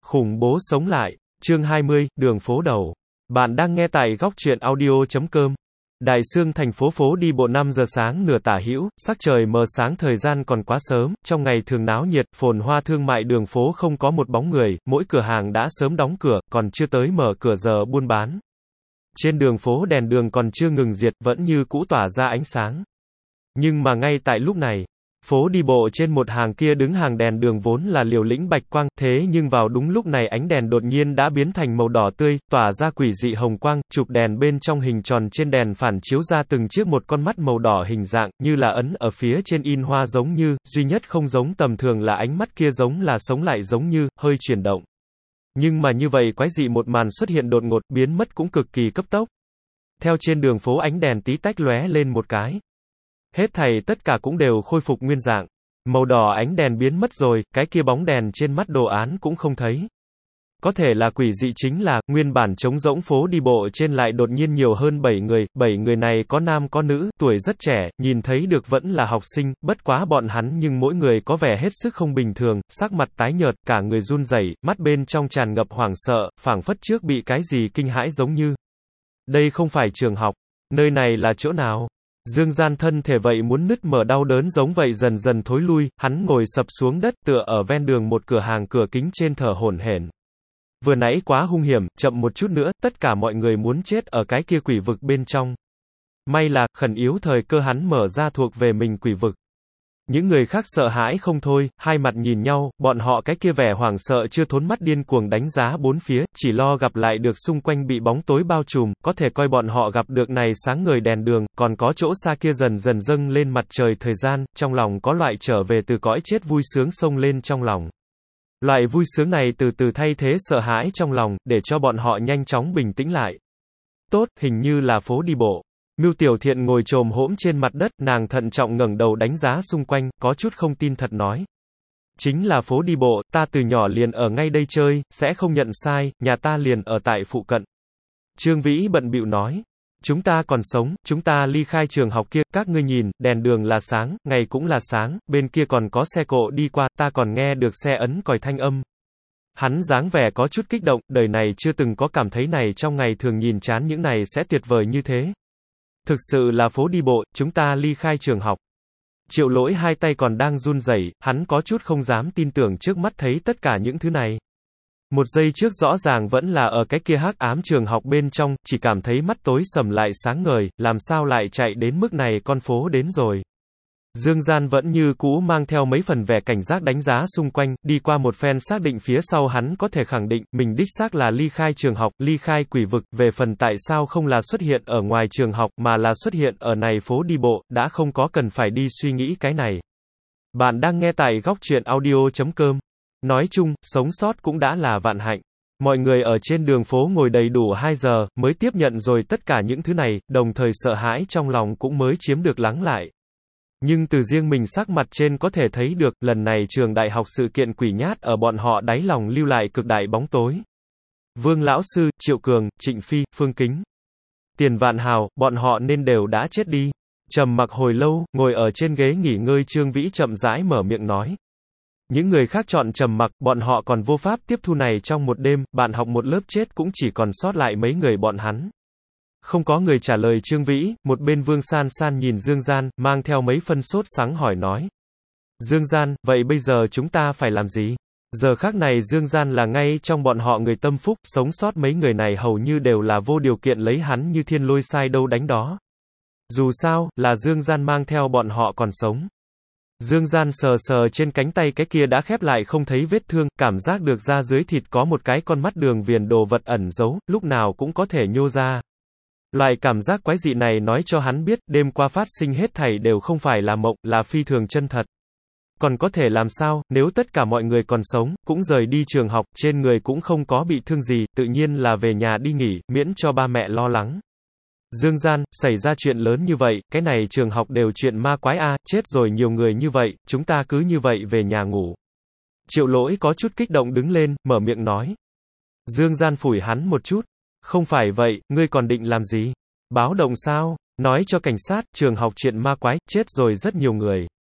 Khủng bố sống lại. Chương 20, đường phố đầu. Bạn đang nghe tại góc truyện audio.com. Đại Xương thành phố phố đi bộ 5 giờ sáng nửa tả hữu, sắc trời mờ sáng thời gian còn quá sớm, trong ngày thường náo nhiệt, phồn hoa thương mại đường phố không có một bóng người, mỗi cửa hàng đã sớm đóng cửa, còn chưa tới mở cửa giờ buôn bán. Trên đường phố đèn đường còn chưa ngừng diệt, vẫn như cũ tỏa ra ánh sáng. Nhưng mà ngay tại lúc này, phố đi bộ trên một hàng kia đứng hàng đèn đường vốn là liều lĩnh bạch quang, thế nhưng vào đúng lúc này ánh đèn đột nhiên đã biến thành màu đỏ tươi, tỏa ra quỷ dị hồng quang, chụp đèn bên trong hình tròn trên đèn phản chiếu ra từng chiếc một con mắt màu đỏ hình dạng, như là ấn ở phía trên in hoa giống như, duy nhất không giống tầm thường là ánh mắt kia giống là sống lại giống như, hơi chuyển động. Nhưng mà như vậy quái dị một màn xuất hiện đột ngột, biến mất cũng cực kỳ cấp tốc. Theo trên đường phố ánh đèn tí tách lóe lên một cái. Hết thảy tất cả cũng đều khôi phục nguyên dạng. Màu đỏ ánh đèn biến mất rồi, cái kia bóng đèn trên mắt đồ án cũng không thấy. Có thể là quỷ dị chính là, nguyên bản trống rỗng phố đi bộ trên lại đột nhiên nhiều hơn 7 người này có nam có nữ, tuổi rất trẻ, nhìn thấy được vẫn là học sinh, bất quá bọn hắn nhưng mỗi người có vẻ hết sức không bình thường, sắc mặt tái nhợt, cả người run rẩy, mắt bên trong tràn ngập hoảng sợ, phảng phất trước bị cái gì kinh hãi giống như. Đây không phải trường học, nơi này là chỗ nào? Dương Gian thân thể vậy muốn nứt mở đau đớn giống vậy dần dần thối lui, hắn ngồi sập xuống đất tựa ở ven đường một cửa hàng cửa kính trên thở hổn hển. Vừa nãy quá hung hiểm, chậm một chút nữa, tất cả mọi người muốn chết ở cái kia quỷ vực bên trong. May là, khẩn yếu thời cơ hắn mở ra thuộc về mình quỷ vực. Những người khác sợ hãi không thôi, hai mặt nhìn nhau, bọn họ cái kia vẻ hoảng sợ chưa thốn mắt điên cuồng đánh giá bốn phía, chỉ lo gặp lại được xung quanh bị bóng tối bao trùm, có thể coi bọn họ gặp được này sáng ngời đèn đường, còn có chỗ xa kia dần dần dâng lên mặt trời thời gian, trong lòng có loại trở về từ cõi chết vui sướng xông lên trong lòng. Loại vui sướng này từ từ thay thế sợ hãi trong lòng, để cho bọn họ nhanh chóng bình tĩnh lại. Tốt, hình như là phố đi bộ. Mưu Tiểu Thiện ngồi chồm hổm trên mặt đất, nàng thận trọng ngẩng đầu đánh giá xung quanh, có chút không tin thật nói. Chính là phố đi bộ, ta từ nhỏ liền ở ngay đây chơi, sẽ không nhận sai, nhà ta liền ở tại phụ cận. Trương Vĩ bận bịu nói. Chúng ta còn sống, chúng ta ly khai trường học kia, các ngươi nhìn, đèn đường là sáng, ngày cũng là sáng, bên kia còn có xe cộ đi qua, ta còn nghe được xe ấn còi thanh âm. Hắn dáng vẻ có chút kích động, đời này chưa từng có cảm thấy này trong ngày thường nhìn chán những này sẽ tuyệt vời như thế. Thực sự là phố đi bộ, chúng ta ly khai trường học. Triệu Lỗi hai tay còn đang run rẩy, hắn có chút không dám tin tưởng trước mắt thấy tất cả những thứ này. Một giây trước rõ ràng vẫn là ở cái kia hắc ám trường học bên trong, chỉ cảm thấy mắt tối sầm lại sáng ngời, làm sao lại chạy đến mức này con phố đến rồi. Dương Gian vẫn như cũ mang theo mấy phần vẻ cảnh giác đánh giá xung quanh, đi qua một phen xác định phía sau hắn có thể khẳng định, mình đích xác là ly khai trường học, ly khai quỷ vực, về phần tại sao không là xuất hiện ở ngoài trường học, mà là xuất hiện ở này phố đi bộ, đã không có cần phải đi suy nghĩ cái này. Bạn đang nghe tại góc truyện audio.com. Nói chung, sống sót cũng đã là vạn hạnh. Mọi người ở trên đường phố ngồi đầy đủ 2 giờ, mới tiếp nhận rồi tất cả những thứ này, đồng thời sợ hãi trong lòng cũng mới chiếm được lắng lại. Nhưng từ riêng mình sắc mặt trên có thể thấy được, lần này trường đại học sự kiện quỷ nhát ở bọn họ đáy lòng lưu lại cực đại bóng tối. Vương Lão Sư, Triệu Cường, Trịnh Phi, Phương Kính, Tiền Vạn Hào, bọn họ nên đều đã chết đi. Trầm mặc hồi lâu, ngồi ở trên ghế nghỉ ngơi Trương Vĩ chậm rãi mở miệng nói. Những người khác chọn trầm mặc, bọn họ còn vô pháp tiếp thu này trong một đêm, bạn học một lớp chết cũng chỉ còn sót lại mấy người bọn hắn. Không có người trả lời Trương Vĩ, một bên Vương San San nhìn Dương Gian, mang theo mấy phân sốt sắng hỏi nói. Dương Gian, vậy bây giờ chúng ta phải làm gì? Giờ khắc này Dương Gian là ngay trong bọn họ người tâm phúc, sống sót mấy người này hầu như đều là vô điều kiện lấy hắn như thiên lôi sai đâu đánh đó. Dù sao, là Dương Gian mang theo bọn họ còn sống. Dương Gian sờ sờ trên cánh tay cái kia đã khép lại không thấy vết thương, cảm giác được ra dưới thịt có một cái con mắt đường viền đồ vật ẩn giấu, lúc nào cũng có thể nhô ra. Loại cảm giác quái dị này nói cho hắn biết, đêm qua phát sinh hết thảy đều không phải là mộng, là phi thường chân thật. Còn có thể làm sao, nếu tất cả mọi người còn sống, cũng rời đi trường học, trên người cũng không có bị thương gì, tự nhiên là về nhà đi nghỉ, miễn cho ba mẹ lo lắng. Dương Gian, xảy ra chuyện lớn như vậy, cái này trường học đều chuyện ma quái a, chết rồi nhiều người như vậy, chúng ta cứ như vậy về nhà ngủ. Triệu Lỗi có chút kích động đứng lên, mở miệng nói. Dương Gian phủi hắn một chút. Không phải vậy, ngươi còn định làm gì? Báo động sao? Nói cho cảnh sát, trường học chuyện ma quái, chết rồi rất nhiều người.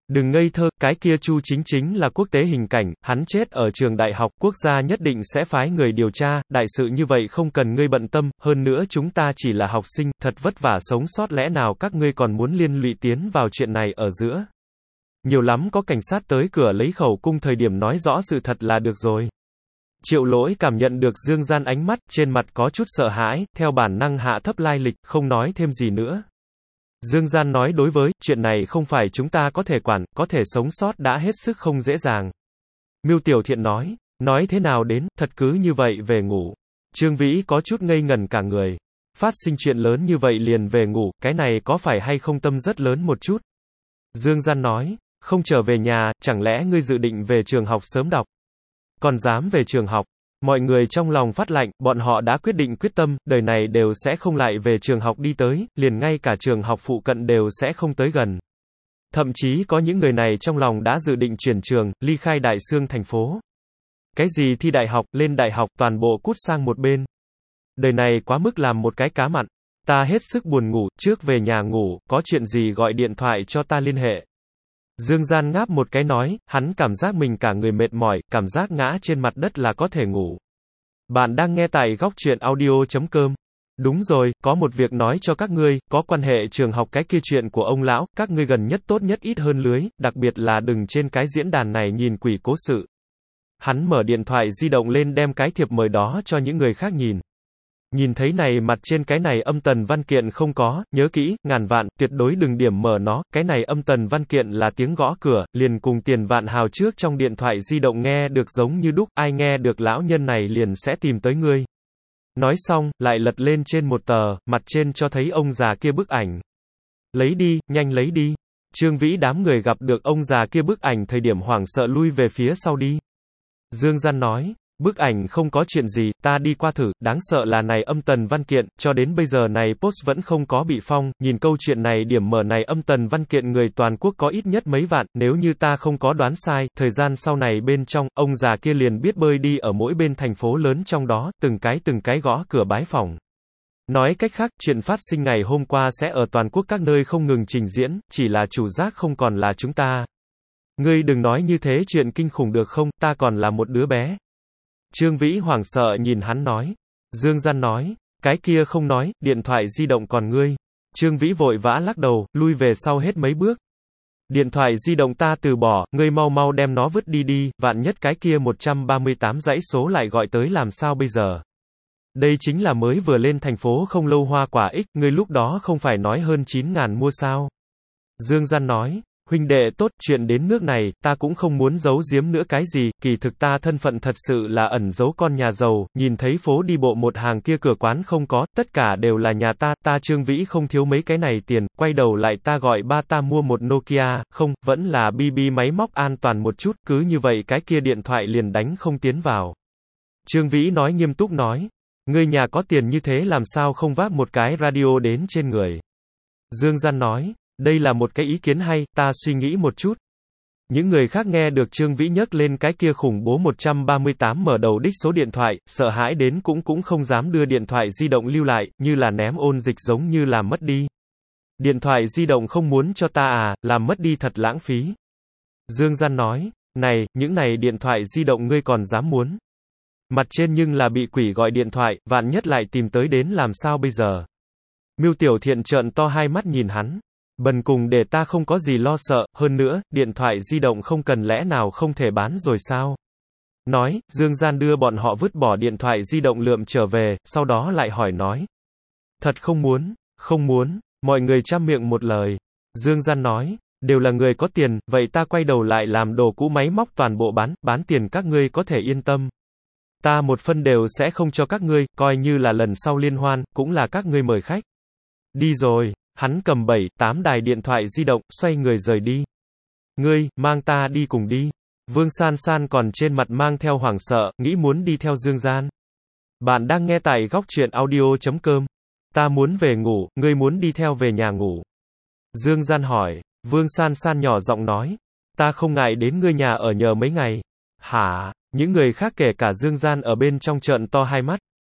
Đừng ngây thơ, cái kia Chu Chính chính là quốc tế hình cảnh, hắn chết ở trường đại học, quốc gia nhất định sẽ phái người điều tra, đại sự như vậy không cần ngươi bận tâm, hơn nữa chúng ta chỉ là học sinh, thật vất vả sống sót lẽ nào các ngươi còn muốn liên lụy tiến vào chuyện này ở giữa. Nhiều lắm có cảnh sát tới cửa lấy khẩu cung thời điểm nói rõ sự thật là được rồi. Triệu Lỗi cảm nhận được Dương Gian ánh mắt, trên mặt có chút sợ hãi, theo bản năng hạ thấp lai lịch, không nói thêm gì nữa. Dương Gian nói đối với, chuyện này không phải chúng ta có thể quản, có thể sống sót đã hết sức không dễ dàng. Miêu Tiểu Thiện nói thế nào đến, thật cứ như vậy về ngủ. Trương Vĩ có chút ngây ngẩn cả người. Phát sinh chuyện lớn như vậy liền về ngủ, cái này có phải hay không tâm rất lớn một chút. Dương Gian nói, không trở về nhà, chẳng lẽ ngươi dự định về trường học sớm đọc. Còn dám về trường học. Mọi người trong lòng phát lạnh, bọn họ đã quyết định quyết tâm, đời này đều sẽ không lại về trường học đi tới, liền ngay cả trường học phụ cận đều sẽ không tới gần. Thậm chí có những người này trong lòng đã dự định chuyển trường, ly khai Đại Xương thành phố. Cái gì thi đại học, lên đại học, toàn bộ cút sang một bên. Đời này quá mức làm một cái cá mặn. Ta hết sức buồn ngủ, trước về nhà ngủ, có chuyện gì gọi điện thoại cho ta liên hệ. Dương Gian ngáp một cái nói, hắn cảm giác mình cả người mệt mỏi, cảm giác ngã trên mặt đất là có thể ngủ. Bạn đang nghe tại góc truyện audio.com. Đúng rồi, có một việc nói cho các ngươi, có quan hệ trường học cái kia chuyện của ông lão, các ngươi gần nhất tốt nhất ít hơn lưới, đặc biệt là đừng trên cái diễn đàn này nhìn quỷ cố sự. Hắn mở điện thoại di động lên đem cái thiệp mời đó cho những người khác nhìn. Nhìn thấy này mặt trên cái này âm tần văn kiện không có, nhớ kỹ, ngàn vạn, tuyệt đối đừng điểm mở nó, cái này âm tần văn kiện là tiếng gõ cửa, liền cùng tiền vạn hào trước trong điện thoại di động nghe được giống như đúc, ai nghe được lão nhân này liền sẽ tìm tới ngươi. Nói xong, lại lật lên trên một tờ, mặt trên cho thấy ông già kia bức ảnh. Lấy đi, nhanh lấy đi. Trương Vĩ đám người gặp được ông già kia bức ảnh thời điểm hoảng sợ lui về phía sau đi. Dương Gian nói. Bức ảnh không có chuyện gì, ta đi qua thử, đáng sợ là này âm tần văn kiện, cho đến bây giờ này post vẫn không có bị phong, nhìn câu chuyện này điểm mở này âm tần văn kiện người toàn quốc có ít nhất mấy vạn, nếu như ta không có đoán sai, thời gian sau này bên trong, ông già kia liền biết bơi đi ở mỗi bên thành phố lớn trong đó, từng cái gõ cửa bái phỏng. Nói cách khác, chuyện phát sinh ngày hôm qua sẽ ở toàn quốc các nơi không ngừng trình diễn, chỉ là chủ giác không còn là chúng ta. Ngươi đừng nói như thế chuyện kinh khủng được không, ta còn là một đứa bé. Trương Vĩ hoảng sợ nhìn hắn nói. Dương Gian nói, cái kia không nói, điện thoại di động còn ngươi. Trương Vĩ vội vã lắc đầu, lui về sau hết mấy bước. Điện thoại di động ta từ bỏ, ngươi mau mau đem nó vứt đi đi, vạn nhất cái kia 138 dãy số lại gọi tới làm sao bây giờ. Đây chính là mới vừa lên thành phố không lâu Hoa Quả X, ngươi lúc đó không phải nói hơn 9.000 mua sao. Dương Gian nói. Huynh đệ tốt, chuyện đến nước này, ta cũng không muốn giấu giếm nữa cái gì, kỳ thực ta thân phận thật sự là ẩn giấu con nhà giàu, nhìn thấy phố đi bộ một hàng kia cửa quán không có, tất cả đều là nhà ta Trương Vĩ không thiếu mấy cái này tiền, quay đầu lại ta gọi ba ta mua một Nokia, không, vẫn là BB máy móc an toàn một chút, cứ như vậy cái kia điện thoại liền đánh không tiến vào. Trương Vĩ nói nghiêm túc nói, ngươi nhà có tiền như thế làm sao không vác một cái radio đến trên người. Dương Gian nói. Đây là một cái ý kiến hay, ta suy nghĩ một chút. Những người khác nghe được Trương Vĩ nhấc lên cái kia khủng bố 138 mở đầu đích số điện thoại, sợ hãi đến cũng không dám đưa điện thoại di động lưu lại, như là ném ôn dịch giống như làm mất đi. Điện thoại di động không muốn cho ta à, làm mất đi thật lãng phí. Dương Gian nói, này, những này điện thoại di động ngươi còn dám muốn. Mặt trên nhưng là bị quỷ gọi điện thoại, vạn nhất lại tìm tới đến làm sao bây giờ. Miêu Tiểu Thiện trợn to hai mắt nhìn hắn. Bần cùng để ta không có gì lo sợ, hơn nữa, điện thoại di động không cần lẽ nào không thể bán rồi sao? Nói, Dương Gian đưa bọn họ vứt bỏ điện thoại di động lượm trở về, sau đó lại hỏi nói. Thật không muốn, mọi người chăm miệng một lời. Dương Gian nói, đều là người có tiền, vậy ta quay đầu lại làm đồ cũ máy móc toàn bộ bán tiền các ngươi có thể yên tâm. Ta một phân đều sẽ không cho các ngươi, coi như là lần sau liên hoan, cũng là các ngươi mời khách. Đi rồi. Hắn cầm 7-8 đài điện thoại di động, xoay người rời đi. Ngươi, mang ta đi cùng đi. Vương San San còn trên mặt mang theo hoảng sợ, nghĩ muốn đi theo Dương Gian. Bạn đang nghe tại góc truyện audio.com. Ta muốn về ngủ, ngươi muốn đi theo về nhà ngủ. Dương Gian hỏi. Vương San San nhỏ giọng nói. Ta không ngại đến ngươi nhà ở nhờ mấy ngày. Hả? Những người khác kể cả Dương Gian ở bên trong trợn to hai mắt.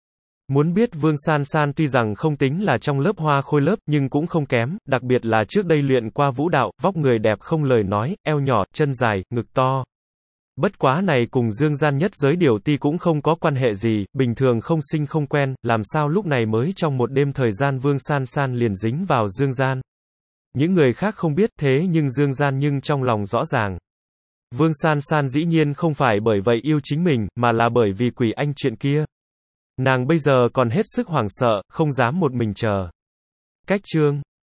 Muốn biết Vương San San tuy rằng không tính là trong lớp hoa khôi lớp, nhưng cũng không kém, đặc biệt là trước đây luyện qua vũ đạo, vóc người đẹp không lời nói, eo nhỏ, chân dài, ngực to. Bất quá này cùng Dương Gian nhất giới điều ti cũng không có quan hệ gì, bình thường không sinh không quen, làm sao lúc này mới trong một đêm thời gian Vương San San liền dính vào Dương Gian. Những người khác không biết thế nhưng Dương Gian nhưng trong lòng rõ ràng. Vương San San dĩ nhiên không phải bởi vậy yêu chính mình, mà là bởi vì quỷ anh chuyện kia. Nàng bây giờ còn hết sức hoảng sợ, không dám một mình chờ. Cách chương